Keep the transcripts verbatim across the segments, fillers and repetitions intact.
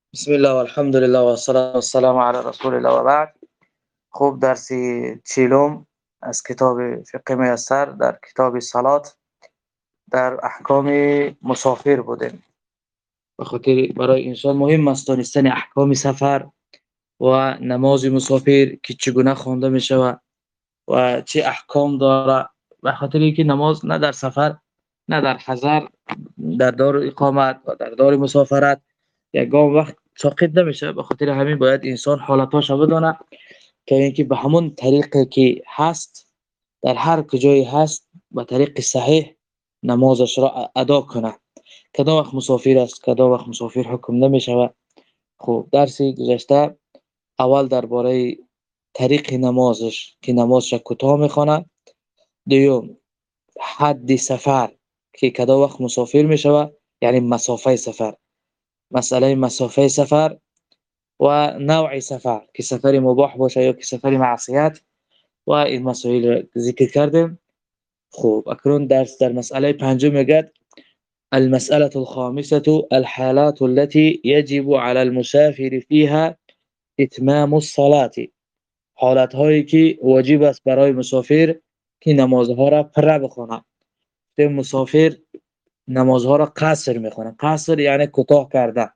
بسم الله والحمد لله والصلاة والسلام على رسول الله و بعد. خوب درسی چیلوم از کتاب فقه میسر در کتاب صلات در احکام مسافر بودیم. به خاطر برای انسان مهم است دانستن احکام سفر و نماز مسافر که چگونه خوانده می شود و چه احکام داره. به خاطر اینکه نماز نه در سفر نه در حضر، در دار اقامت و در دار مسافرت یگان وقت ساقط نمیشه. به خاطر همین باید انسان حالتاشو بدونه که اینکه به همون طریقی که هست در هر کجایی هست به طریق صحیح نمازش را ادا کنه. کدام وقت مسافر است، کدام وقت مسافر حکم نمیشود. خب درسی گذشته اول درباره طریق نمازش که نمازش کوتاه میخونه، دوم حد سفر که کدام وقت مسافر میشود، یعنی مسافه سفر، مسئله مسافه سفر و نوع سفر که سفر مباح باشه یا که سفر معصیت و این مسائل ذکر کردیم. خب اکنون درس در مسئله پنجم میگه المسألة الخامسة الحالات التي يجب على المسافر فيها اتمام الصلاة، حالت هایی که واجب است برای مسافر که نمازها را پر بخونه. مسافر نمازها را قصر میخونه. قصر یعنی کوتاه کرده.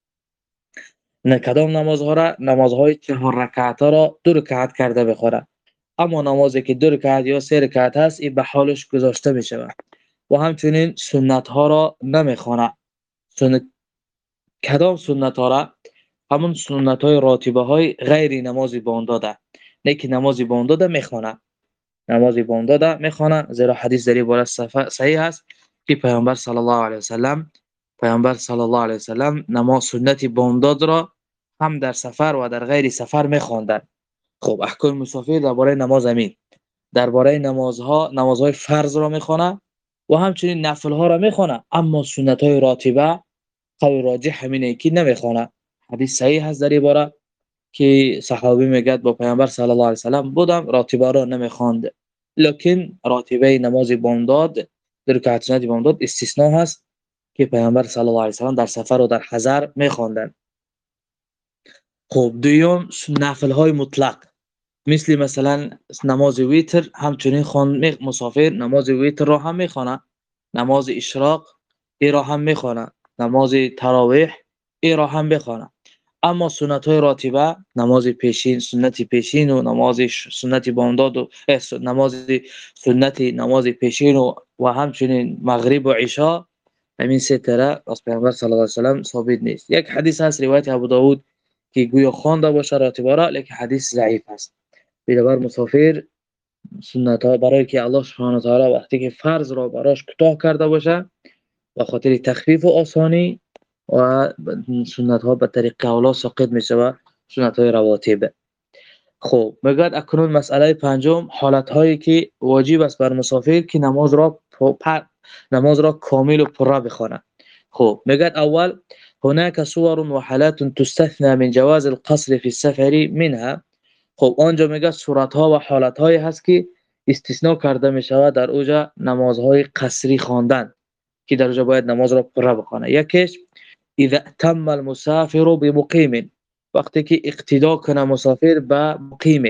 نه کدام نمازها را؟ نمازهای چهار رکعته را دو رکعت کرده بخوره. اما نمازی که دو رکعت یا سه رکعت هست این به حالش گذاشته می شود. و همچنین سنت ها را نمیخونه. سنت کدام سنت ها را؟ همون سنت های راتبه های غیر نماز بامداد، نه که نماز بامداد میخونه. نماز بامداد میخونه زیرا حدیث در این باره صحیح است که پیامبر صلی الله علیه و سلم پیامبر صلی الله علیه و سلم نماز سنت بامداد را هم در سفر و در غیر سفر میخواندند. خب احکام مسافر درباره نماز امین، درباره نمازها نمازهای فرض را میخونه و همچنین نفل ها را میخونه، اما سنت های راتبه قول راجح همینه که نمیخونه. حدیث صحیح هست در این باره که صحابی میگه با پیامبر صلی الله علیه و سلم بودم راتبه را نمیخواند، لکن راتبه نماز بامداد در رکعت سنت بامداد استثناء هست که پیامبر صلی الله علیه و سلم در سفر و در حضر میخواندند. خب دوم نفل های مطلق، مثل مثلا نماز ویتر همچنین خوان مسافر نماز ویتر را هم میخونه، نماز اشراق ای را هم میخونه، نماز تراویح ای را هم بخونه. اما سنت های راتبه نماز پیشین، سنت پیشین و نماز سنت بامداد و نماز سنت نماز پیشین و, و همچنین مغرب و عشاء، همین سه طرح از پیامبر صلی الله علیه و سلم ثابت نیست. یک حدیث هست روایت ابو داود که گویا خوانده باشه راتبه را، لیکن حدیث ضعیف است. بنابر مسافر سنت ها برای که الله سبحانه و تعالی وقتی که فرض را براش کوتاه کرده باشه به خاطر تخفیف و آسانی و سنت ها به طریق اولا ساقط می شود، سنت های رواتب. خب میگه اکنون مسئله پنجم حالت هایی که واجب است بر مسافر که نماز را نماز را کامل و پره بخونه. خب میگه اول هناك صور و حالات تستثنى من جواز القصر في السفر منها. خب آنجا میگه صورت ها و حالت هایی هست که استثناء کرده می شود در اوجا نمازهای قصری خواندن که در اوجا باید نماز را پره بخونه. یکیش اذا تم المسافر بمقیم، وقتی که اقتدا کنه مسافر به مقیم،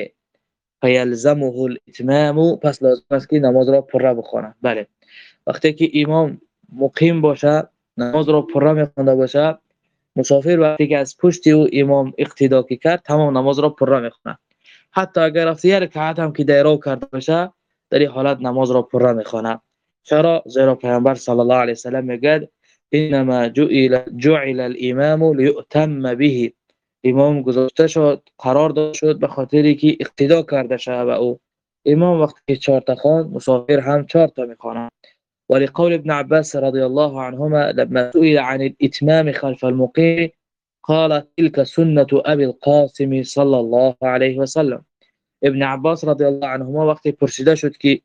فیلزمه الاتمام، پس لازم است که نماز را پره بخونه. بله وقتی که امام مقیم باشه نماز را پره میخونده باشه، مسافر وقتی که از پشت او امام اقتدا کرد تمام نماز را پره میخونه. حتی اگر رفت یک رکعت هم که دیرو کرده باشه در این حالت نماز را پره میخونه. چرا؟ زیرا پیامبر صلی الله علیه و سلم میگه انما جعل جعل الامام لیؤتم به، امام گذاشته شد قرار داده شد به خاطری که اقتدا کرده شود به او. امام وقتی که چهار تا خواند مسافر هم چهار تا میخونه. ولقول ابن عباس رضی الله عنهما لما سئل عن الاتمام خلف المقيم قال تلك سنة ابي القاسم صلی الله علیه و سلم. ابن عباس رضی الله عنهما وقتی پرسیده شد که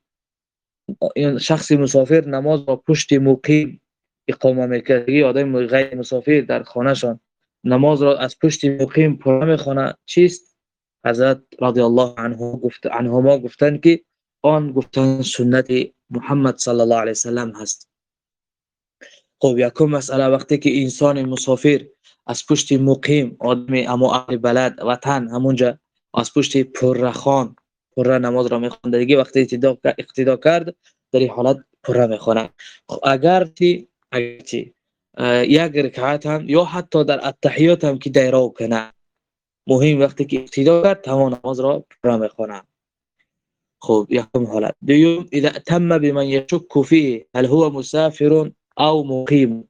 شخص مسافر نماز را پشت مقیم اقامه میکنه، آدم غیر مسافر در خانهشان نماز را از پشت مقیم پره میخونه چیست؟ حضرت رضی الله عنه گفت عنهما گفتند که آن گفتن سنت محمد صلی الله علیه و سلم هست. خب یکم مسئله وقتی که انسان مسافر از پشت مقیم آدم اما اهل بلد وطن همونجا از پشت پره خان پره نماز را میخواند دیگه وقتی اقتدا اقتدا کرد در این حالت پره میخونه. خب اگر تی اگر تی یک رکعت هم یا حتی در التحیات هم که دیرا کنه مهم وقتی که اقتدا کرد تمام نماز را پره میخونه. خب یکم حالت دوم اذا تم بمن يشك فيه هل هو مسافر او مقیم.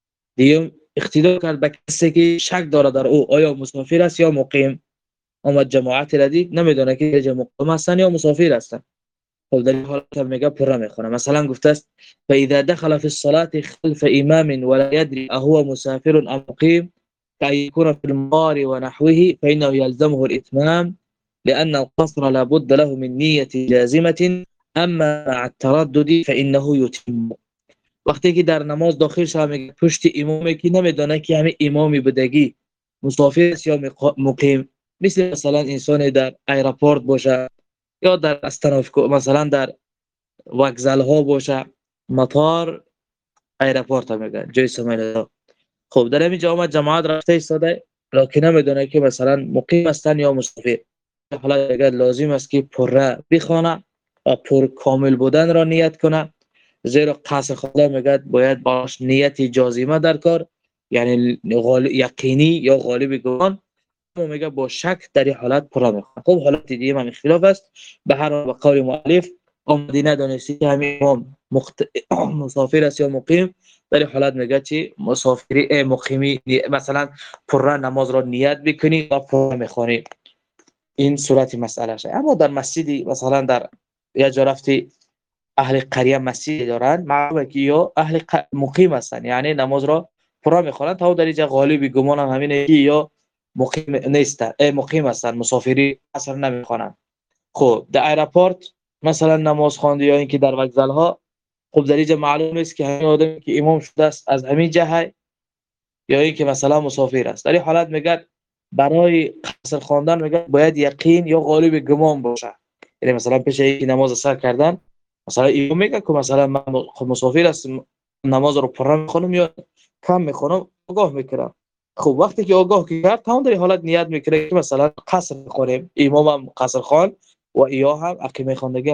دیگه اقتدا کرد به کسی که شک داره در او آیا مسافر است یا مقیم. اما جماعت را دید نمیدونه که جمع مقیم هستن یا مسافر هستن. خب در این حالت میگه پره میخونه. مثلا گفته است فاذا دخل في الصلاه خلف امام ولا يدري اهو مسافر ام مقيم كيكون في المار ونحوه فانه يلزمه الاتمام لان القصر لا بد له من نيه جازمه اما مع التردد فانه يتم. وقتی که در نماز داخل شد میگه پشت امامی که نمیدونه که همین امامی بدگی مسافر است یا مقیم. مثل مثلا انسان در ایرپورت باشه یا در استانف مثلا در وکزل ها باشه مطار ایرپورت میگه جای سمیل. خب در همین جا آمد جماعت رفته ایستاده لکن نمیدونه که مثلا مقیم هستن یا مسافر. حالا دیگه لازم است که پره بخونه و پر کامل بودن را نیت کنه زیرا قصر خدا میگه باید باش نیت جازمه در کار یعنی یقینی یا غالب گمان میگه با شک در این حالت پره میخونه. خب حالت دیگه هم اختلاف است به هر حال قول مؤلف آمدی ندانستی که همین امام مخت... مسافر است یا مقیم در این حالت میگه چی مسافری مقیمی مثلا پره نماز را نیت بکنی و پره میخونی. این صورت مسئله شه. اما در مسجدی مثلا در یا جا رفتی اهل قریه مسجد دارن معلومه که یا اهل ق... مقیم هستن یعنی نماز را پره میخونن تا در اینجا غالبی گمان هم همینه که یا مقیم نیستن ای مقیم هستن مسافری اصلا نمیخونن. خب در ایرپورت مثلا نماز خواند یا اینکه در وکزل ها خب در اینجا معلوم است که همین آدمی که امام شده است از همین جهه یا اینکه مثلا مسافر است. در این حالت میگه برای قصر خواندن میگه باید یقین یا غالب گمان باشه. یعنی مثلا پیش اینکه نماز سر کردن مثلا امام میگه که مثلا من مسافر هستم نماز رو پره میخونم یا کم میخونم آگاه میکنم. خب وقتی که آگاه کرد تمام در حالت نیت میکنه که مثلا قصر میخونیم امام هم قصر خوان و ایا هم اقیمه خواندگی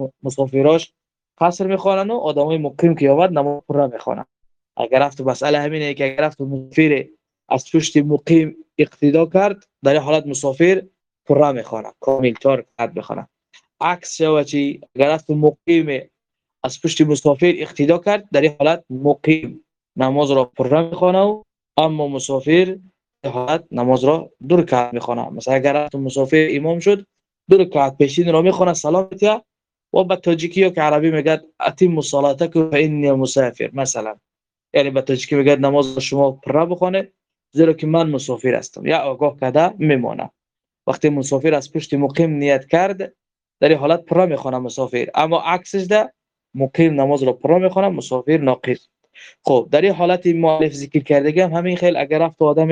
مسافراش قصر میخوانن و آدمای مقیم که آمد نماز پره میخونن. اگر رفت مسئله همینه که اگر رفت مسافر از پشت مقیم اقتدا کرد در این حالت مسافر پره میخونه کامل چهار رکعت بخونه. عکس شو چی اگر رفت مقیم از پشت مسافر اقتدا کرد در این حالت مقیم نماز را پره میخونه و اما مسافر در حالت نماز را دو رکعت میخونه. مثلا اگر رفت مسافر امام شد دو رکعت پیشین را میخونه سلامتی و به تاجیکی که عربی میگه اتم صلاتک فانی مسافر مثلا یعنی به تاجیکی میگه نماز شما پره بخونه زیرا که من مسافر هستم یا آگاه کرده میمونه. وقتی مسافر از پشت مقیم نیت کرد در این حالت پره میخونه مسافر اما عکسش ده مقیم نماز را پره میخونه مسافر ناقص. خب در این حالت مؤلف ذکر کرده هم همین خیل اگر رفت آدم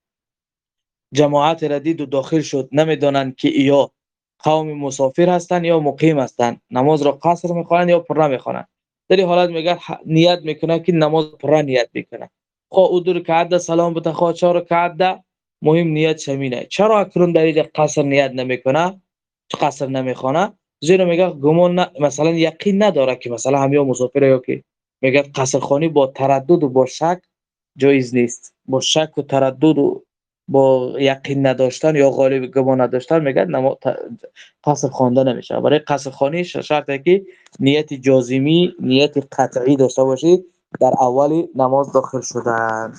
جماعت را دید و داخل شد نمیدونن که یا قوم مسافر هستن یا مقیم هستن نماز را قصر میخونن یا پره میخونن در این حالت میگه نیت میکنه که نماز پره نیت میکنه. خب او دو رکعت سلام بده خود چهار رکعت ده مهم نیت شمینه. چرا اکرون در اینجا قصر نیت نمیکنه قصر نمیخونه زیرا میگه گمان مثلا یقین نداره که مثلا همیا مسافر یا که میگه قصر خوانی با تردد و با شک جایز نیست. با شک و تردد و با یقین نداشتن یا غالب گمان نداشتن میگه نما قصر خوانده نمیشه. برای قصر خوانی شرطه که نیت جازمی نیت قطعی داشته باشی در اول نماز داخل شدن.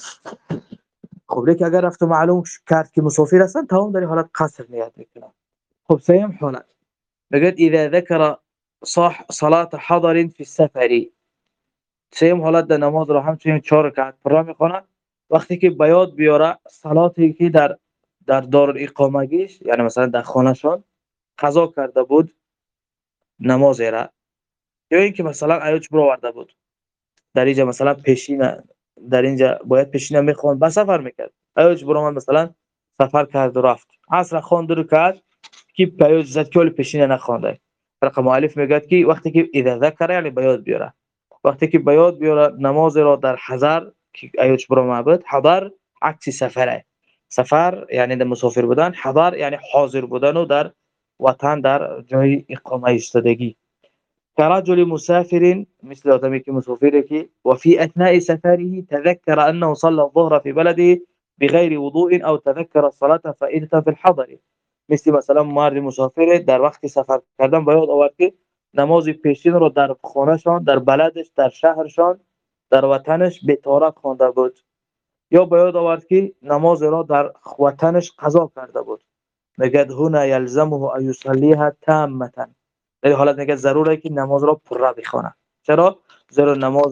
خب لیک اگر رفت معلوم کرد که مسافر هستن تمام در حالت قصر نیت میکنن. خب سیم حالت میگه اذا ذکر صح صلاه حضر في السفر سیم حالت در نماز رو همچنین چهار رکعت پره میخونه وقتی که بیاد بیاره صلاتی که در در دارالاقامگیش یعنی مثلا در خانه‌شان قضا کرده بود نماز را یا اینکه مثلا ایوج برآورده بود در اینجا مثلا پیشینه در اینجا باید پیشینه میخوان با سفر میکرد ایوج برآمد مثلا سفر کرد و رفت عصر خوان دو رکعت که پیوج زد کل پیشینه نخوانده. رقم مؤلف میگه که وقتی که اذا ذکر یعنی بیاد بیاره وقتی که بیاد بیاره نماز را در حضر که ایوج برآمد حضر عکس سفره. سفر یعنی در مسافر بودن، حضر یعنی حاضر بودن و در وطن در جای اقامه ایستادگی. كرجل مسافر مثل آدمی که مسافره که وفي أثناء سفره تذكر أنه صلى الظهر في بلده بغير وضوء أو تذكر الصلاة فائدة في الحضر. مثل مثلا مرد مسافر در وقت سفر کردن باید آورد که نماز پیشین رو در خانهشان، در بلدش، در شهرشان، در وطنش به طهارت خوانده بود، یا باید آورد که نماز را در وطنش قضا کرده بود. میگه هنا یلزمه ان یصلیها تامه. در حالت میگه ضروره که نماز را پره بخونه. چرا؟ زیرا نماز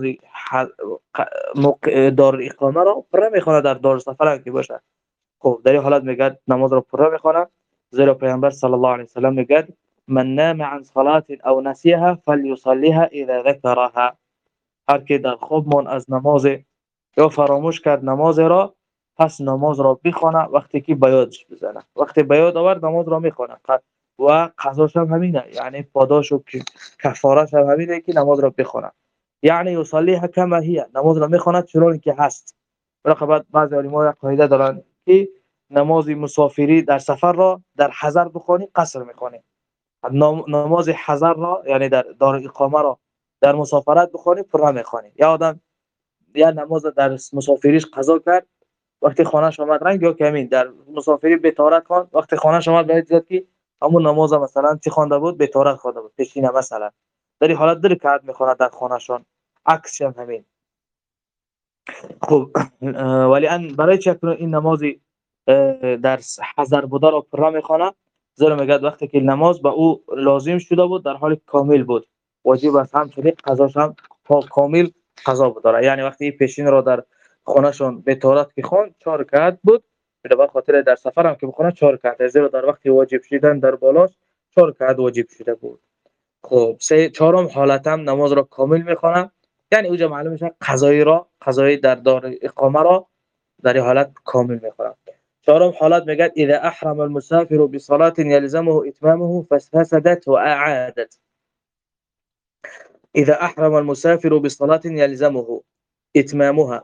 دار اقامه را پره میخونه در دار سفر هم که باشه. خب در این حالت میگه نماز را پره میخونه، زیرا پیامبر صلی الله علیه و سلم میگه من نام عن صلاه او نسیها فلیصلیها اذا ذکرها. هر که در خواب مان از نماز یا فراموش کرد نماز را، پس نماز را بخونه وقتی که به یادش بزنه. وقتی به یاد آورد نماز را میخونه و قضاش هم همینه، یعنی پاداش و کفارش هم همینه که نماز را بخونه. یعنی یصلیها کما هی، نماز را میخونه چون که هست. برای بعضی علما قاعده دارن که نماز مسافری در سفر را در حضر بخونی قصر میخونی، نماز حضر را یعنی در دار اقامه را در مسافرت بخونی پره میخونی. یا آدم یا نماز در مسافریش قضا کرد وقتی خانه‌اش آمد رنگ، یا کمین در مسافری به طهارت خوان وقتی خانه‌اش آمد باید زد که همون نماز مثلا چی خوانده بود به طهارت خوانده بود پیشینه مثلا، در این حالت در رکعت میخونه در خانه‌شان. عکس هم همین. خب ولی ان برای چه این نماز در حضر بوده رو پره میخونه؟ زیرا میگه وقتی که نماز به او لازم شده بود در حال کامل بود، واجب است همچنین قضاش هم کامل قضا بود داره. یعنی وقتی پیشین رو در خونهشون به طهارت که خوان چهار رکعت بود، به خاطر در سفر هم که بخونه چهار رکعت، زیرا در وقتی واجب شدن در بالاش چهار رکعت واجب شده بود. خب سه چهارم حالت هم نماز را کامل میخونه، یعنی اوجا معلوم میشه قضایی را قضایی در دار اقامه را در این حالت کامل میخونه. چهارم حالت میگه اذا احرم المسافر بصلاه يلزمه اتمامه فسدت واعادت. اذا احرم المسافر بصلاه يلزمه اتمامها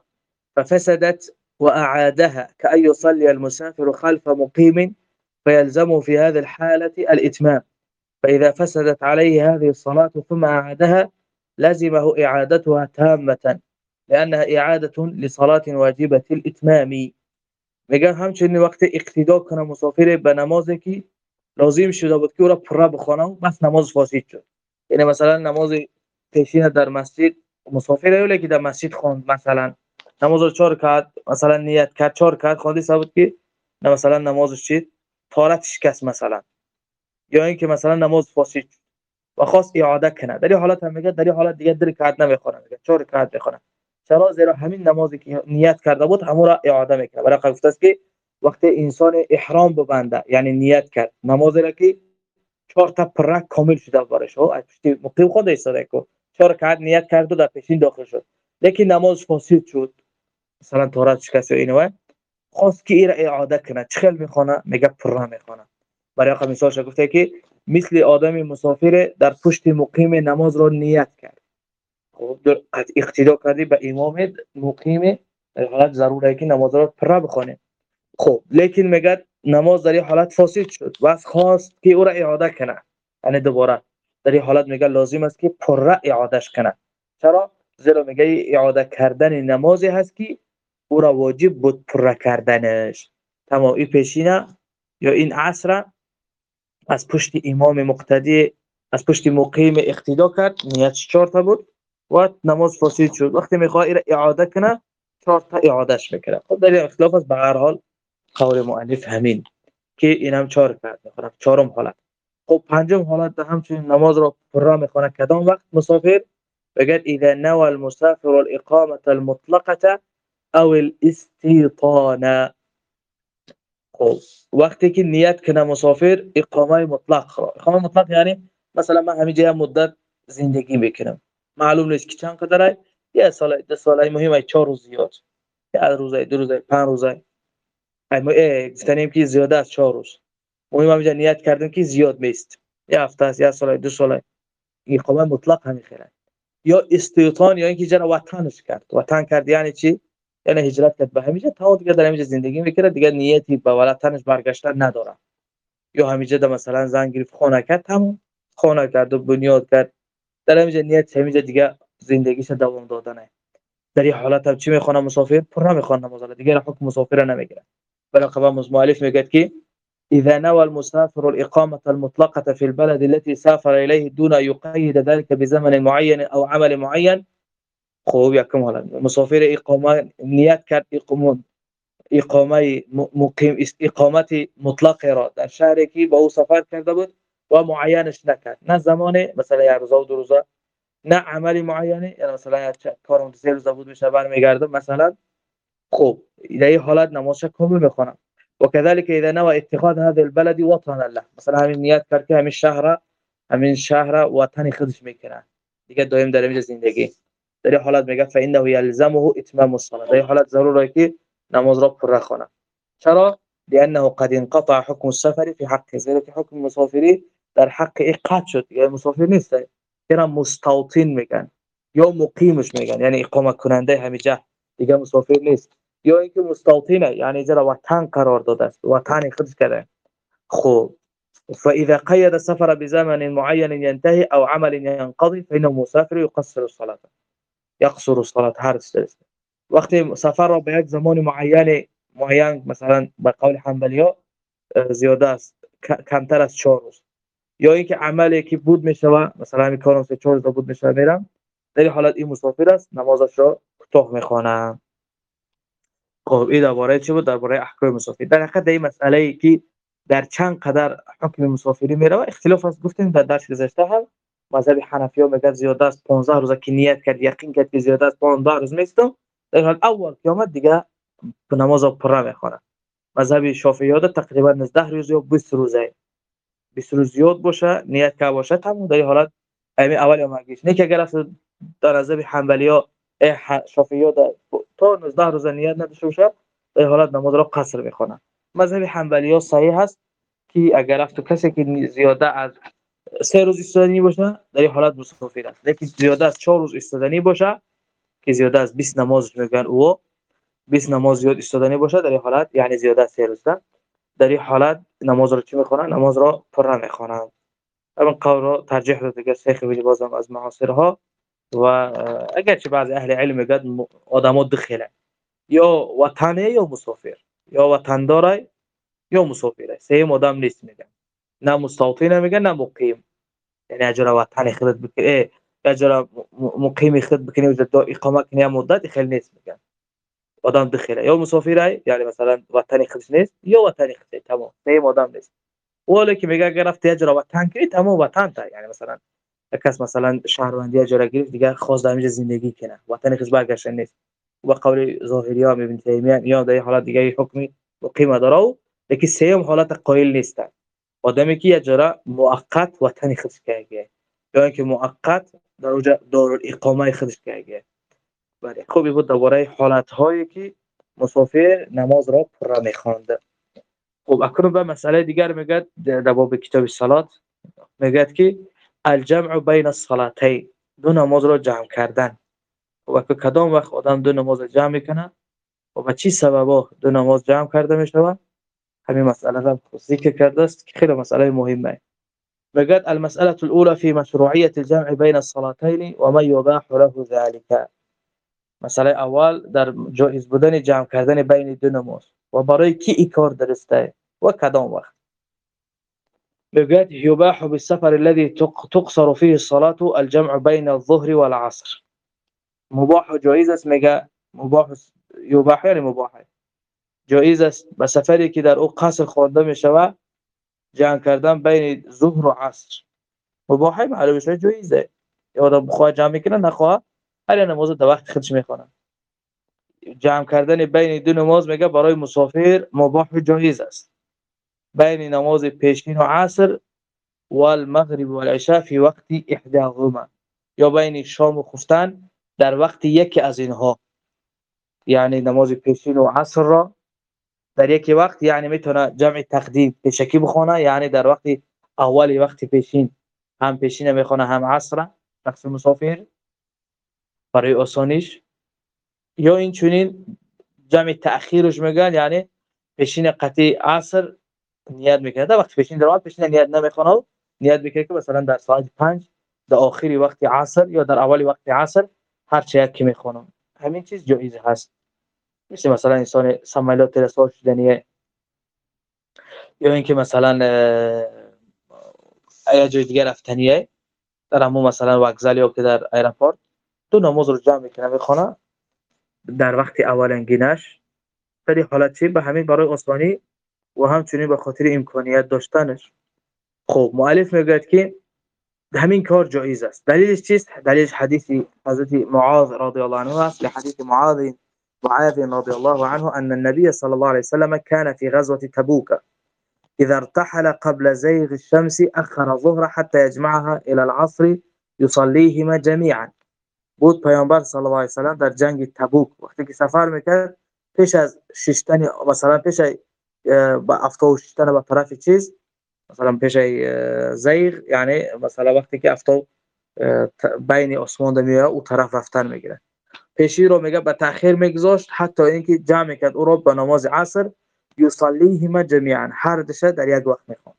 ففسدت واعادها كأن يصلي المسافر خلف مقيم فيلزمه في هذه الحاله الاتمام، فإذا فسدت عليه هذه الصلاة ثم أعادها لزمه إعادتها تامة لأنها إعادة لصلاة واجبة الإتمام. میگه همچنین وقت اقتدا کنه مسافر به نمازی که لازم شده بود که او را پره بخونه بس نماز فاسد شد. یعنی مثلا نماز پیشین در مسجد مسافر اولی که در مسجد خواند، مثلا نماز رو چهار رکعت مثلا نیت کرد چهار رکعت خواندی ثابت که مثلا نمازش چی طهارت شکست مثلا، یا اینکه مثلا نماز فاسد و خواست اعاده کنه، در این حالت هم میگه در این حالت دیگه در رکعت نمیخونه، میگه چهار رکعت بخونه. چرا؟ زیرا همین نمازی که نیت کرده بود همون را اعاده میکنه. برای گفته است که وقتی انسان احرام ببنده یعنی نیت کرد نمازی را که چهار تا پره کامل شده بارش ها از پشت مقیم خود ایستاده کو چهار رکعت نیت کرد و در پیشین داخل شد، لیکن نماز فاسد شد مثلا طهارت شکست و اینو خواست که این را اعاده کنه، چخل میخونه؟ میگه پره میخونه. برای همین مثالش گفته که مثل آدم مسافر در پشت مقیم نماز را نیت کرد، خب در اقتدا کردی به امام مقیم در حالت ضروره که نماز را پره بخونه. خب لیکن میگه نماز در این حالت فاسد شد و خواست که او را اعاده کنه، یعنی دوباره در این حالت میگه لازم است که پره اعادهش کنه. چرا؟ زیرا میگه اعاده کردن نمازی هست که او را واجب بود پره کردنش. تمام این پیشینه یا این عصر از پشت امام مقتدی از پشت مقیم اقتدا کرد، نیت چهار تا بود و نماز فاسد شد، وقتی میخواد این اعاده کنه چهار تا اعادهش میکنه. خب در این اختلاف است، به هر حال قول مؤلف همین که اینم چهار کرد میخوره. چهارم حالت. خب پنجم حالت همچنین نماز رو پره میخونه کدام وقت مسافر؟ بگه اذا نوى المسافر الاقامه المطلقه او الاستيطان. خب وقتی که نیت کنه مسافر اقامه مطلق را، اقامه مطلق یعنی مثلا من همینجا مدت زندگی میکنم، معلوم نیست که چند قدره، یه سال دو سال، مهمه چهار روز زیاد، یه روزه دو روزه پنج روزه، اما گفتنیم که زیاده از چهار روز، مهم همینجا نیت کردن که زیاد میست، یه هفته است، یه سال دو سال، اقامه مطلق همین خیره. یا استیطان یا اینکه جرا وطنش کرد. وطن کرد یعنی چی؟ یعنی هجرت کرد به همینجا تا دیگه در همینجا زندگی میکنه، دیگه نیتی به وطنش برگشتن نداره. یا همینجا در مثلا زنگ گرفت خونه کرد، تمام خونه کرد و بنیاد کرد، در همینجا نیت همینجا دیگه زندگیش دوام دادنه. در این حالت هم چی میخونه مسافر؟ پر نمیخونه نماز را، دیگه حکم مسافر نمیگیره. بلکه خبر مؤلف میگه که اذا نوى المسافر الاقامه المطلقه في البلد التي سافر اليه دون ان يقيد ذلك بزمن معين او عمل معين. خوب یکم حالا مسافر اقامه نیت کرد اقامه اقامه مقیم اقامت مطلق را در شهری که با او سفر کرده بود و معینش نکرد، نه زمان مثلا یک روز و دو روزه، نه عملی معینه، یعنی مثلا کارم سه روز بود میشه برمیگردم مثلا. خوب در این حالت نمازش کامل میخونم. و كذلك اذا نوى اتخاذ هذا البلد وطنا له، مثلا همین نیت کرد که همین شهر همین شهر وطن خودش میکنه، دیگه دائم در اینجا زندگی. در این حالت میگه فانه يلزمه اتمام الصلاه، در این حالت ضروره که نماز را پر کنه. چرا؟ لانه قد انقطع حكم السفر في حقه، زیرا که حکم مسافری در حق قطع شد، یعنی مسافر نیست، اینا مستوطن میگن یا مقیمش میگن، یعنی اقامت کننده همینجا، دیگه مسافر نیست. یا اینکه مستوطنه، یعنی جرا وطن قرار داده است، وطن خودش کرده. خب فاذا قيد السفر بزمن معين ينتهي او عمل ينقضي فانه مسافر يقصر الصلاه، يقصر الصلاه. هر است وقتی سفر را به یک زمان معین معین مثلا به قول حنبلی‌ها زیاده است، کمتر از چهار روز، یا اینکه عملی که بود میشوه، مثلا همین کارم سه چهار روز بود میشوه میرم، در این حالت این مسافر است، نمازش را کوتاه میخوانه. خب این درباره چی بود؟ درباره احکام مسافر. در حقیقت این مسئله ای که در چند قدر حکم مسافری میره اختلاف است، گفتیم در درس گذشته هم. مذهب حنفی ها میگه زیاده است پانزده روز که نیت کرد یقین کرد که زیاده است پانزده روز میستم، در حال اول قیامت دیگه نماز پر میخونه. مذهب شافعی ها تقریبا نوزده روز یا بیست روزه، بیست روز زیاد باشه نیت که باشه تمام، در این حالت همین اول یا مگیش نه که اگر است در مذهب حنبلی ها شافعی ها تا نوزده روز نیت نداشته باشه، در حالت نماز را قصر میخونه. مذهب حنبلی ها صحیح است که اگر است کسی که زیاده از سه روز ایستادنی باشه در این حالت مسافر است، لیکن زیاده از چهار روز ایستادنی باشه که زیاده از بیست نماز میگن او بیست نماز زیاد ایستادنی باشه در این حالت، یعنی زیاده از سه روز، در این حالت نماز را چی میخونن؟ نماز را پر میخونن. همین قول را ترجیح داده که شیخ ولی بازم از معاصرها، و اگرچه بعضی اهل علم میگن آدم‌ها دخیله، یا وطنه یا مسافر، یا وطن داره یا مسافره، سه آدم نیست میگن، نه مستوطن میگن نه مقیم، یعنی اجرا وطن خودت بکنی اجرا مقیم خودت بکنی و دو اقامت کنی مدت خیلی نیست میگن، آدم دخیله یا مسافره، یعنی مثلا وطن خودش نیست یا وطن خودش، تمام سه آدم نیست. ولی که میگه اگر رفتی اجرا وطن کنی تمام وطن تا، یعنی مثلا کس مثلا شهروندی اجرا گرفت دیگه خواست در زندگی کنه، وطن خودش برگشتن نیست. و قول ظاهری ها ابن تیمیه یا در حالت دیگه حکمی مقیم داره، لیکن سیم حالت قائل نیستن. آدمی که اجرا موقت وطن خودش کنه یا اینکه موقت در اونجا دار اقامه خودش کنه. بله خوبی بود درباره حالت هایی که مسافر نماز را پر میخوانده. خب اکنون به مسئله دیگر میگه در باب کتاب صلات، میگه که الجمع بین الصلاتین، دو نماز را جمع کردن. و که کدام وقت آدم دو نماز جمع میکنه و به چه سببا دو نماز جمع کرده میشود، همین مسئله را ذکر کرده است که خیلی مسئله مهمه. میگه المسألة الأولى في مشروعية الجمع بين الصلاتين وما يباح له ذلك. مسئله اول در جایز بودن جمع کردن بین دو نماز و برای کی این کار درسته و کدام وقت. میگه یباح بالسفر الذي تقصر فيه الصلاة الجمع بين الظهر والعصر. مباح و جایز است، میگه مباح یباح یعنی مباح جایز است به سفری که در او قصر خوانده میشود جمع کردن بین ظهر و عصر. مباح معلومه شده جایزه، یا آدم بخواه جمع میکنه نخواه هر نماز در وقت خودش میخونه. جمع کردن بین دو نماز میگه برای مسافر مباح و جایز است، بین نماز پیشین و عصر و المغرب و العشاء فی وقت احداهما، یا بین شام و خفتن در وقت یکی از اینها، یعنی نماز پیشین و عصر را در یک وقت، یعنی میتونه جمع تقدیم پیشکی بخونه، یعنی در وقت اولی وقت پیشین هم پیشین میخونه هم عصر شخص مسافر برای آسانیش، یا این چنین جمع تأخیرش میگن، یعنی پیشین قطعی عصر نیت میکنه. وقتی پیشین در وقت پیشین نیت نمیکنه، نیت میکنه که مثلا در ساعت پنج در آخری وقت عصر یا در اولی وقت عصر هر چه یکی میخونم، همین چیز جایز هست. مثل مثلا انسان سمالات رسول شدنیه، یا اینکه مثلا ای جای دیگه رفتنیه، در همون مثلا وокزال یا که در ایرپورت، دو نماز رو جمع میکنه میخونه در وقت اولنگینش. در این حالت چی؟ به همین برای آسانی و همچنین به خاطر امکانیت داشتنش. خب مؤلف میگه که همین کار جایز است. دلیلش چیست؟ دلیلش حدیث حضرت معاذ رضی الله عنه است. لحديث معاذ معاذ رضي الله عنه أن النبي صلى الله عليه وسلم كان في غزوة تبوك إذا ارتحل قبل زيغ الشمس أخر الظهر حتى يجمعها إلى العصر يصليهما جميعا. بود پیامبر صلی الله علیه و سلم در جنگ تبوک وقتی که سفر میکرد، پیش از ششتن مثلا پیش با هفتاد و شش به طرف چیز، مثلا پیش زیغ، یعنی مثلا وقتی که هفتاد بین آسمان میاد او طرف رفتن میگیره، پیشی رو میگه به تأخیر میگذاشت حتی اینکه جمع میکرد او رو به نماز عصر، یصلیهما جمیعا، هر دشه در یک وقت میخوند.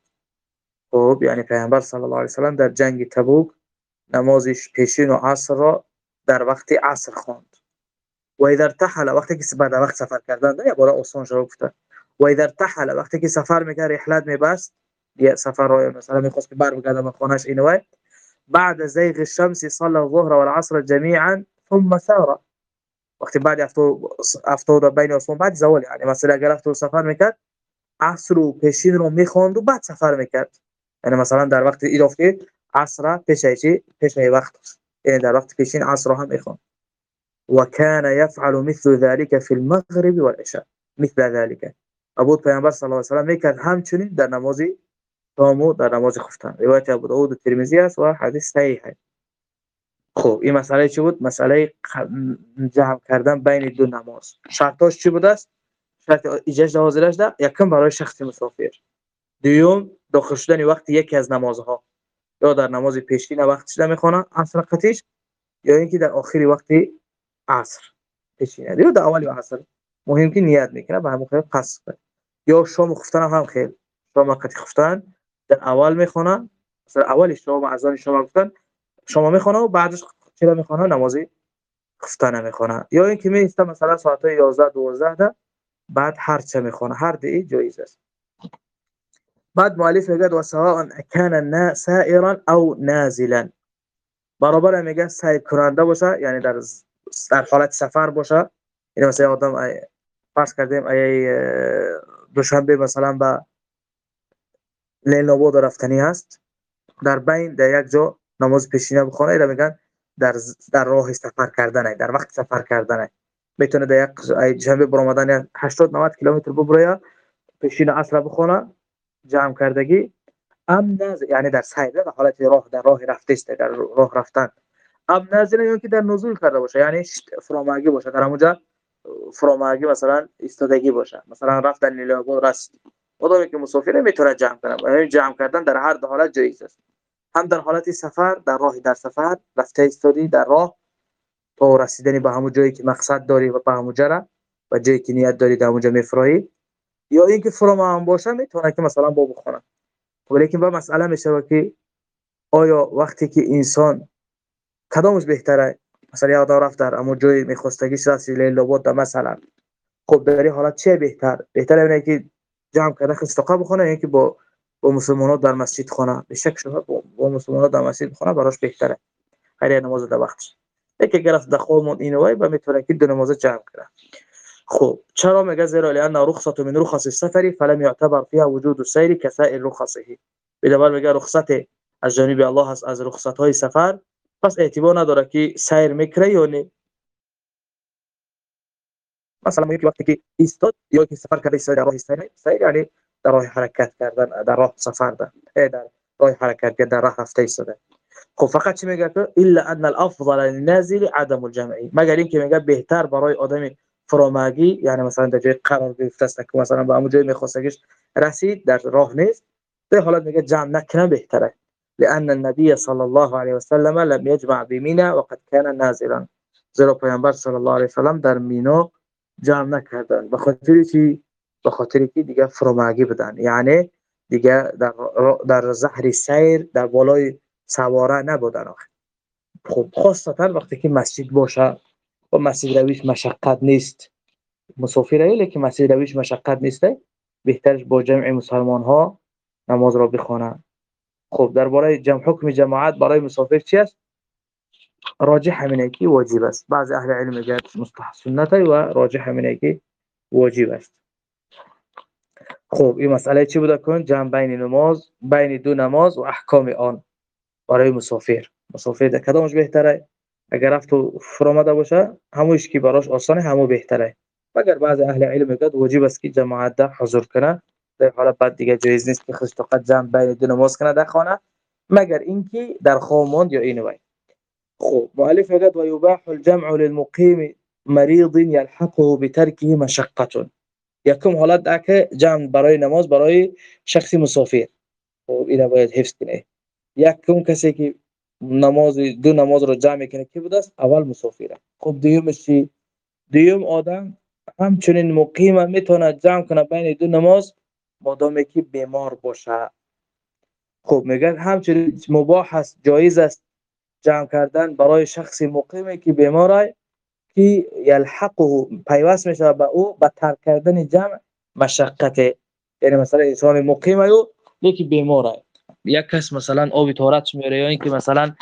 خب یعنی پیامبر صلی الله علیه و سلم در جنگ تبوک نماز پیشین و عصر را در وقت عصر خواند. و اذا ارتحل، وقتی که بعد وقت سفر کردن، یا برای آسان شروع گفته، و اذا ارتحل، وقتی که سفر میکرد، رحلت میبست، یا سفر رو مثلا میخواست که برگرده به خانه‌اش، اینوای بعد زیغ الشمس صلى الظهر والعصر جميعا ثم سار. وقتی بعد افتاد بین آسمان بعد زوال، یعنی مثلا اگر افتاد سفر میکرد، عصر و پیشین رو میخواند و بعد سفر میکرد، یعنی مثلا در وقت ایرافتی عصر پیش چی پیش وقت، یعنی در وقت پیشین عصر هم میخواند. وكان يفعل مثل ذلك في المغرب والعشاء مثل ذلك. ابو پیامبر صلی الله علیه و سلم میکرد همچنین در نماز شام و در نماز خفتن. روایت ابو داود و ترمذی است و حدیث صحیحه. خب این مسئله چی بود؟ مسئله جمع کردن بین دو نماز. شرطش چی بود است؟ شرط ایجاز حاضرش ده یکم برای شخص مسافر، دوم داخل شدن وقت یکی از نمازها، یا در نماز پیشین وقتش نمیخونه عصر قطیش، یا اینکه در آخری وقتی عصر پیشینه، یا در اولی عصر، مهم که نیت میکنه به همون خیلی قصد، یا شام خفتن هم خیلی، شام وقتی خفتن در اول میخونه، مثلا اولی شام اذان شام خفتن شما میخونه و بعدش چرا میخونه نمازی خفتن میخونه، یا اینکه میسته مثلا ساعت یازده دوازده بعد هر چه میخونه، هر دی جایز است. بعد مؤلف میگه و سواء كان سائرا او نازلا، برابر میگه سیر کننده باشه، یعنی در در حالت سفر باشه، یعنی مثلا آدم فرض کردیم ای دوشنبه مثلا به لیل نوباد رفتنی هست، در بین در یک جا نماز پیشینه بخونه، اینا میگن در در راه سفر کردن، در وقت سفر کردن، میتونه در یک جنبه برآمدن هشتاد نود کیلومتر ببره، پیشین عصر بخونه جمع کردگی، ام نازل، یعنی در سیر، در حالت راه، در راه رفته است، در راه رفتن. ام نازل یعنی که در نزول کرده باشه، یعنی فرامگی باشه، در همونجا فرامگی مثلا ایستادگی باشه، مثلا رفتن لیلاباد رست، آدمی که مسافره میتونه جمع کنه. یعنی جمع کردن در هر دو حالت جایز است، هم در حالت سفر، در راه در سفر رفته ایستادی در راه تا رسیدن به همون جایی که مقصد داری و به همون جا و جایی که نیت داری در اونجا میفرایی، یا اینکه فرامگی باشه میتونه که مثلا با بخونه. ولیکن با مسئله میشه که آیا وقتی که انسان کدامش بهتره، مثلا یاد رفت در اما جای میخواستگیش رسید لیل لابد مثلا، خب در این حالت چه بهتر؟ بهتره اینه که جمع کرده خستقه بخونه، یا که با با مسلمانات در مسجد خونه، به شک شما با, با مسلمانات در مسجد خونه براش بهتره، خیلی نماز در وقتش. یکی گرفت دخول مون اینو وای و میتونه که دو نماز جمع کنه. خب چرا میگه؟ زیرا لان رخصت من رخص السفر فلم يعتبر فيها وجود السير كسائر رخصه. بدون میگه رخصت از جانب الله هست از رخصت های سفر، پس اعتبار نداره که سیر میکره یا نه. مثلا میگه وقتی که ایستاد یا که سفر کرده سیر راه سیر، سیر یعنی در راه حرکت کردن، در راه سفر ده، در راه حرکت کردن، در راه رفته ایستاده. خب فقط چی میگه که الا ان الافضل للنازل عدم الجمع، مگر اینکه میگه بهتر برای آدم فرامگی، یعنی مثلا در جای قرار گرفته است که مثلا به همون جای میخواستگیش رسید در راه نیست، در حالت میگه جمع نکنه بهتره. لأن النبي صلى الله عليه وسلم لم يجمع بمنى وقد كان نازلا، زیرا پیامبر صلی الله علیه و سلم در مینا جمع نکردن. به خاطر چی؟ به خاطر که دیگه فرومگی بدن، یعنی دیگه در در زهر سیر در بالای سواره نبودن. خب خاصتا وقتی که مسجد باشه و مسجد رویش مشقت نیست، مسافره لیکن مسجد رویش مشقت نیسته، بهترش با جمع مسلمان ها نماز را بخوانند. خب درباره جمع، حکم جماعت برای مسافر چی است؟ راجح همینه که واجب است. بعض اهل علم میگن مستحب سنت و راجح همینه که واجب است. خب این مسئله چی بوده کن؟ جمع بین نماز، بین دو نماز و احکام آن برای مسافر. مسافر در کدامش بهتره؟ اگر رفت و فرامده باشه همونش که براش آسانه همون بهتره. مگر بعض اهل علم میگن واجب است که جماعت ده حضور کنه. در حالت بعد دیگه جایز نیست که خودش فقط جمع بین دو نماز کنه در خانه، مگر اینکه در خواب یا این وای. خب مؤلف میگه و یباح الجمع للمقیم مريض يلحقه بتركه مشقة. یکم حالت ده که جمع برای نماز برای شخصی مسافر. خب اینا باید حفظ کنه. یکم کسی که نماز دو نماز رو جمع میکنه کی بوده است؟ اول مسافره. خب دیومش چی؟ دیوم آدم همچنین مقیم میتونه جمع کنه بین دو نماز مادامی که بیمار باشه. خب میگن همچنین مباح است، جایز است جمع کردن برای شخصی مقیمی که بیماره که یلحقه پیوست میشه به او به ترک کردن جمع مشقت. یعنی مثلا انسان مقیم او یکی بیماره، یک کس مثلا آبی طهارت میاره یا اینکه مثلا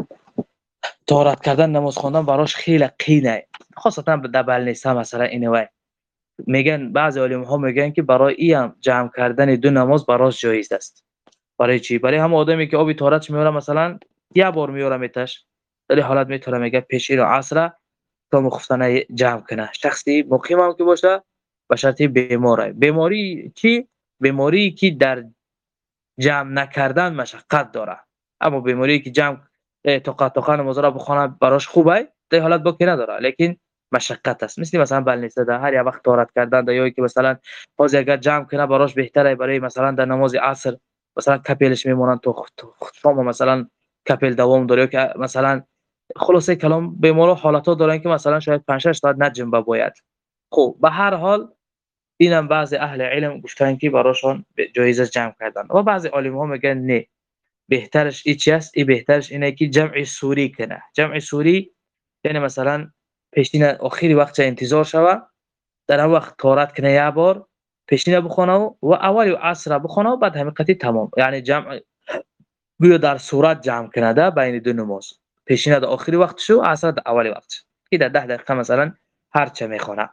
طهارت کردن نماز خواندن براش خیلی قینه، خاصتا به دبل نیست مثلا اینوای. میگن بعضی علما ها میگن که برای این جمع کردن دو نماز براش جایز است. برای چی؟ برای هم آدمی که آبی طهارت میاره مثلا یک بار میاره میتش، در این حالت میتونه میگه پیش این عصر تا مخفتن جمع کنه. شخصی مقیم هم که باشه به شرطی بیماره. بیماری کی؟ بیماری که در جمع نکردن مشقت داره، اما بیماری که جمع طاقت طاقت نماز را بخونه براش خوبه، در حالت باکی نداره لیکن مشقت است. مثل مثلا بلنیسته در هر یک وقت طهارت کردن یا که مثلا باز اگر جمع کنه براش بهتره. برای مثلا در نماز عصر مثلا کپیلش میمونن تو شام مثلا کپیل دوام داره که مثلا خلاصه کلام بیمارا حالتا دارن که مثلا شاید پنج شش ساعت نجم باید. خب به هر حال اینم بعضی اهل علم گفتن که براشون جایز جمع کردن و بعضی عالم ها میگن نه، بهترش ای چی است؟ ای بهترش اینه که جمع سوری کنه. جمع سوری یعنی مثلا پیشین آخری وقت انتظار شوه، در اون وقت طهارت کنه یک بار، پیشین بخونه و اول عصر بخونه و بعد حقیقتی تمام. یعنی جمع گویا در صورت جمع کنه ده بین دو نماز، پیشین در آخری وقت شو، عصر در اولی وقت، که در ده دقیقه مثلا هر چه میخونه.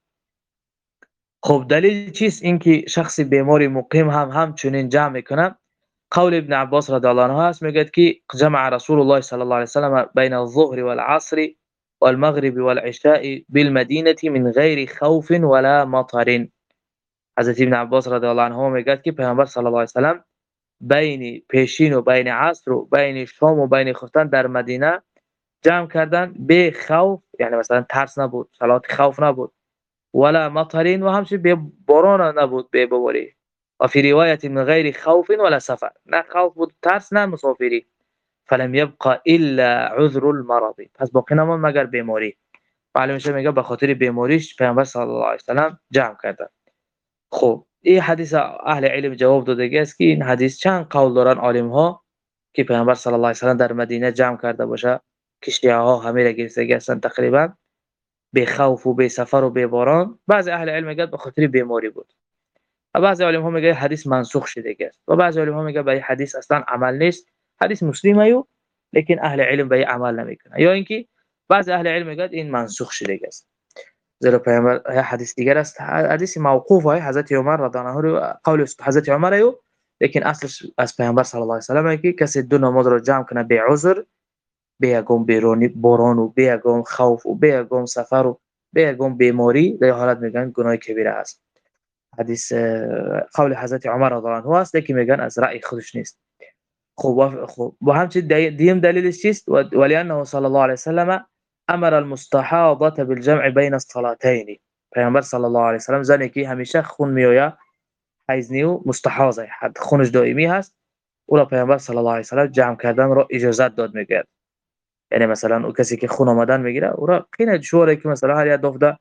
خب دلیل چیست؟ اینکه شخص بیماری مقیم هم همچنین جمع میکنه. قول ابن عباس رضی الله عنه است، میگه که جمع رسول الله صلی الله علیه و سلم بین الظهر والعصر والمغرب والعشاء بالمدینه من غیر خوف ولا مطر. حضرت ابن عباس رضی الله عنه میگه که پیامبر صلی الله علیه و سلم بین پیشین و بین عصر و بین شام و بین خفتن در مدینه جمع کردن به خوف، یعنی مثلا ترس نبود، صلات خوف نبود، ولا مطر و همچنین به باران نبود، به بواری. و فی روایت من غیر خوف ولا سفر، نه خوف بود ترس نه مسافری. فلم يبقى الا عذر المرض، پس باقی نماند مگر بیماری. معلوم میشه میگه به خاطر بیماریش پیامبر صلی الله علیه و سلم جمع کردن. خب این حدیث اهل علم جواب داده است که این حدیث چند قول دارن عالم ها که پیامبر صلی الله علیه و سلم در مدینه جمع کرده باشه که شیعه ها همه را گرفتگی هستن تقریبا به خوف و به سفر و به باران. بعضی اهل علم میگن به خاطر بیماری بود و بعضی علم ها میگن حدیث منسوخ شده است و بعضی علم ها میگن به حدیث اصلا عمل نیست، حدیث مسلم ایو لیکن اهل علم به عمل نمیکنه، یا اینکه بعضی اهل علم میگن این منسوخ شده است. زیرا پیامبر حدیث دیگر است، حدیث موقوف आहे حضرت عمر رضی الله عنه، قول حضرت عمر ایو لیکن اصلش از پیامبر صلی الله علیه و سلم که کسی دو نماز رو جمع کنه به عذر، به یگم بیرونی باران و به یگم خوف و به یگم سفر و به یگم بیماری، در حالت میگن گناه کبیره است. حدیث قول حضرت عمر رضی الله عنه است که میگن از رأی خودش نیست. خب خب و همچنین دیم دلیلش چیست؟ ولی انه صلی الله علیه و سلم امر المستحاضه بالجمع بین الصلاتین. پیامبر صلی الله علیه و سلم زنی که همیشه خون میویا، حیض نیو مستحاضه، حد خونش دائمی هست، او پیامبر صلی الله علیه و سلم جمع کردن را اجازه داد میگه. یعنی مثلا او کسی که خون آمدن میگیره او را قینه شوره که مثلا هر یک دفعه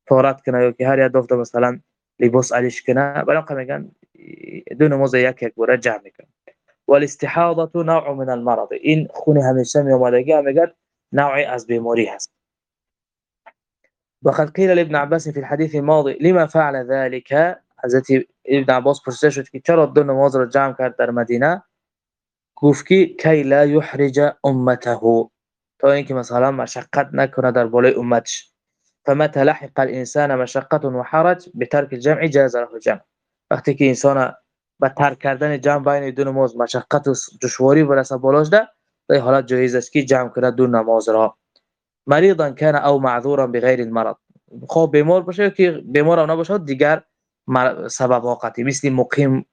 طهارت کنه یا که هر یک دفعه مثلا لباس علیش کنه برای میگن دو نماز یک یک باره جمع میکنه. والاستحاضه نوع من المرض، این خون همیشه می اومدگی هم میگن نوعی از بیماری هست. وقد قيل لابن عباس في الحديث الماضي لما فعل ذلك، حضرت ابن عباس پرسیده شد که چرا دو نماز را جمع کرد در مدینه، گفت که کی لا یحرج امته، تا اینکه مثلا مشقت نکنه در بالای امتش. فمتى لحق الانسان مشقه وحرج بترك الجمع جاز له الجمع، وقتی که انسان با ترک کردن جمع بین دو نماز مشقت و دشواری برسه بالاش ده، در حالت جایز است که جمع کنه دو نماز را. مریضا كان او معذورا بغیر المرض، خب بیمار باشه که بیمار او نباشه دیگر سبب واقعی، مثل مقیم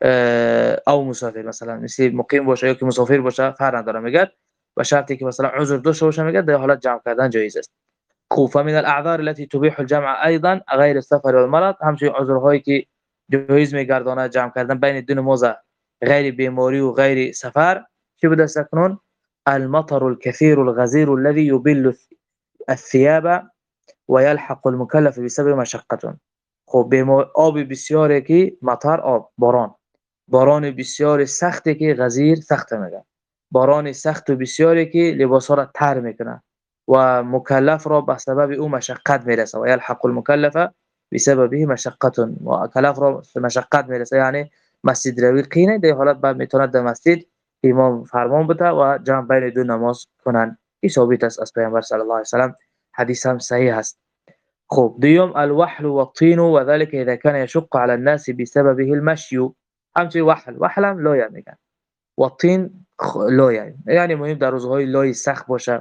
او مسافر، مثلا مثل مقیم باشه یا که مسافر باشه فرق نداره میگه، و شرطی که مثلا عذر داشته باشه میگه در حالت جمع کردن جایز است. خوف من الاعذار التي تبيح الجمع ايضا غیر السفر والمرض، همچنین عذرهایی که جایز میگردانه جمع کردن بین دو نماز غیر بیماری و غیر سفر. چی بوده سکنون؟ المطر الكثير الغزير الذي يبل الثياب ويلحق المكلف بسبب مشقه. خب آب بسیاری که مطر، آب باران، باران بسیار سختی که غزیر سخت میگه، باران سخت و بسیاری که لباس ها را تر میکنه و مکلف را به سبب او مشقت میرسه. و یلحق المکلف بسببه مشقه، مکلف را مشقت میرسه یعنی مسجد روی قینه، در حالت بعد میتونه در مسجد امام فرمان بده و جمع بین دو نماز کنن. این ثابت است از پیامبر صلی الله علیه و سلام، حدیث هم صحیح است. خب دیوم الوحل والطين وذلك اذا كان يشق على الناس بسببه المشي، همچنین وحل، وحل هم لایه میگن و طین لایه، یعنی مهم در روزهای لای سخت باشه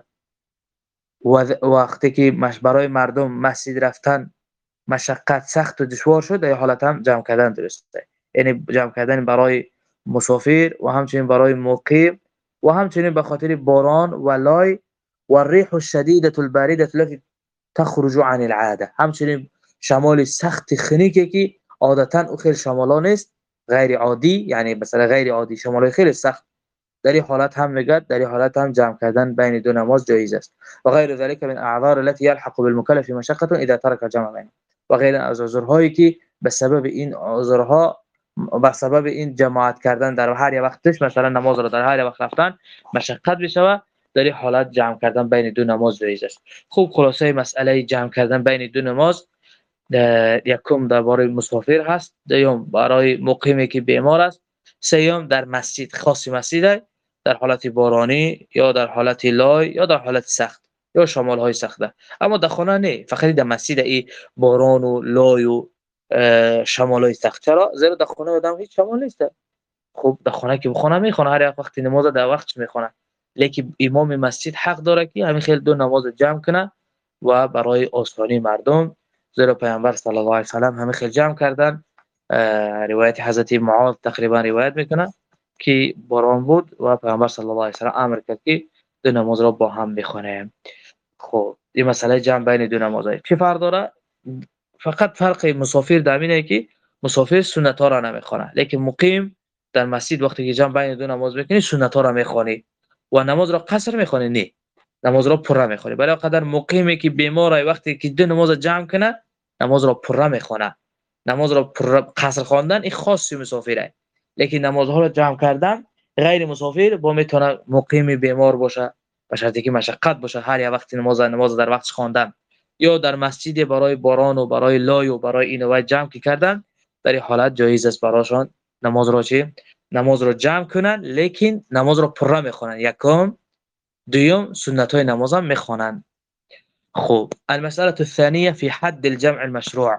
و وقتی که مش برای مردم مسجد رفتن مشقت سخت و دشوار شد، در حالت هم جمع کردن درسته، یعنی جمع کردن برای مسافر و همچنین برای مقیم و همچنین به خاطر باران و لای و الريح الشديده البارده التي تخرج عن العاده، همچنین شمال سخت خنیکی که عادتا او خیلی شمالا نیست، غیر عادی، یعنی مثلا غیر عادی شمال خیلی سخت، در این حالت هم میگه در این حالت هم جمع کردن بین دو نماز جایز است. و غیر ذلك من اعذار التي يلحق بالمكلف مشقه اذا ترك الجمع بين، و غیر از عذرهایی که به سبب این عذرها به سبب این جماعت کردن در هر وقتش، مثلا نماز را در هر وقت رفتن مشقت بشه، در این حالت جمع کردن بین دو نماز جایز است. خوب خلاصه مسئله جمع کردن بین دو نماز، یکم درباره مسافر هست، دوم برای مقیمی که بیمار است، سوم در مسجد، خاص مسجد در حالت بارانی یا در حالت لای یا در حالت سخت یا شمال های سخته، اما در خانه نه، فقط در مسجد ای باران و لای و شمال های سخت. چرا؟ زیرا در خانه آدم هیچ شمال نیست. خب در خانه که بخونه میخونه، هر وقت نماز در وقتش میخونه، لیکن امام مسجد حق داره که همین خیلی دو نماز جمع کنه و برای آسانی مردم، زیرا پیامبر صلی الله علیه و سلم همین خیلی جمع کردن. روایت حضرت معاذ تقریبا روایت میکنه که باران بود و پیامبر صلی الله علیه و سلم امر کرد که دو نماز را با هم بخونه. خب این مسئله جمع بین دو نمازه چه فرق داره؟ فقط فرق مسافر در اینه که مسافر سنت ها را نمیخونه، لیکن مقیم در مسجد وقتی که جمع بین دو نماز بکنی سنت ها را میخونی و نماز را قصر میخونی، نه نماز را پره میخونی. برای قدر مقیمی که بیماره وقتی که دو نماز جمع کنه نماز را پره میخونه، نماز را پر قصر خواندن این خاصی مسافره، لیکن نمازها را جمع کردن غیر مسافر با میتونه مقیم بیمار باشه به شرطی که مشقت باشه هر یک وقت نماز نماز در وقتش خواندن، یا در مسجد برای باران و برای لای و برای این و جمع کردن، در این حالت جایز است براشون نماز را چی نماز را جمع کنن، لیکن نماز را پره میخونن، یکم دوم سنت های نماز هم میخونن. خب المساله الثانيه في حد الجمع المشروع.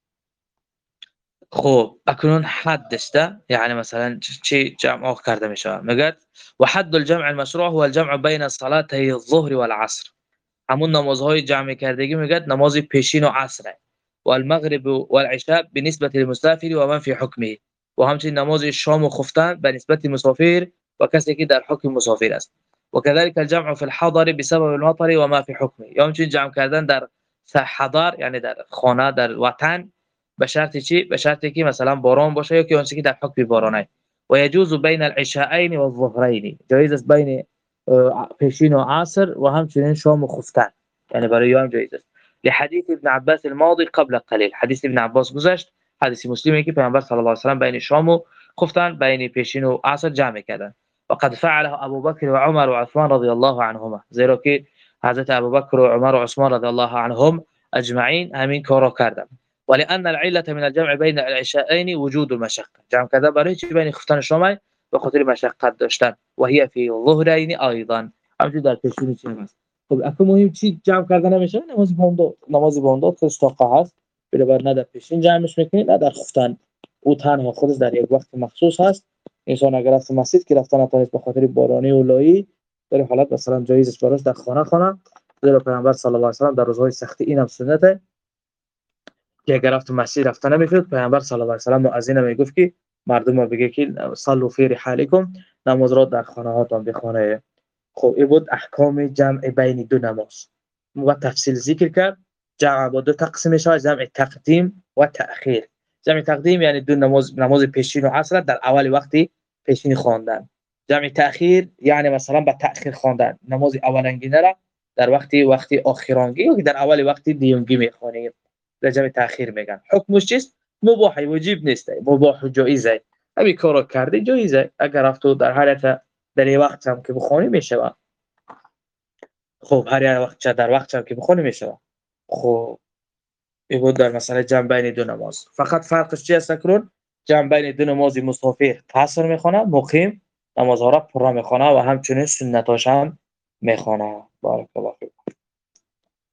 خب اکنون حدش ده، یعنی مثلا چی جمع کرده میشه؟ میگه و حد الجمع المشروع هو الجمع بین صلاتي الظهر والعصر، همون نمازهای جمع کردگی میگه نماز پیشین و عصر و المغرب و العشاء بالنسبه للمسافر و من في حكمه، و همچنین نماز شام و خفتن به نسبت مسافر و کسی که در حکم مسافر است، و كذلك الجمع في الحضر بسبب المطر و ما في حكمه، یا همچنین جمع کردن در حضر یعنی در خانه در وطن به شرط چی؟ به شرطی که مثلا باران باشه یا که اون چیزی که در حکم بارانه. و يجوز بين العشاءين والظهرين، جایز است بین پیشین و عصر و همچنین شام و خفتن، یعنی برای یوم جایز است. لحدیث ابن عباس الماضی قبل قلیل. حدیث ابن عباس گذشت، حدیث مسلمی که پیامبر صلی الله علیه و سلم بین شام و خفتن بین پیشین و عصر جمع کردن. وقد فعله ابوبکر و عمر و عثمان رضی الله عنهما، زیرا که حضرت ابوبکر و عمر و عثمان رضی الله عنهم اجمعین همین کارو کردند. ولأن العلة من الجمع بين العشاءين وجود المشقة. جمع کردن برای چی بین خفتن شام به خاطر مشقت داشتن. و هي فی الظهرین ایضا، همچنین در پیشین چه هست. خب اصلا مهم چی جمع کردن نمیشه؟ نماز بامداد. نماز بامداد خودش طاقه هست، بنابراین نه در پیشین جمعش میکنی نه در خفتن. او تنها خودش در یک وقت مخصوص هست. انسان اگر رفت مسجد که رفتن نتونست به خاطر بارانی و لایی، در حالت مثلا جایز است براش در خانه خانه. زیرا پیامبر صلی الله علیه و سلم در روزهای سختی اینم سنته که اگر رفت مسجد رفتن نمیشد، پیامبر صلی الله علیه و سلم مؤذن میگفت که مردم بگه که صلوا فی رحالکم، نماز را در خانه هاتون بخوانید. خب این بود احکام جمع بین دو نماز. و تفصیل ذکر کرد. جمع با دو تقسیم میشه، جمع تقدیم و تأخیر. جمع تقدیم یعنی دو نماز، نماز پیشین و عصر در اول وقتی پیشین خواندن. جمع تأخیر یعنی مثلا با تأخیر خواندن، نماز اولنگینه را در وقتی وقتی آخرانگی یا در اول وقتی دیونگی میخوانیم. در جمع تأخیر میگن. حکمش چیست؟ مباح، واجب نیست، مباح و جایزه. همین کارو کردی جایزه. اگر رفتو در حالت در این وقت هم که بخونی میشه. خب هر یک وقت در وقت هم که بخونی میشه. خب این بود در مسئله جمع بین دو نماز. فقط فرقش چی است اکنون؟ جمع بین دو نماز مسافر قصر میخونه، مقیم نمازها را پر میخونه و همچنین سنتاش هم میخونه. بارک الله فیک.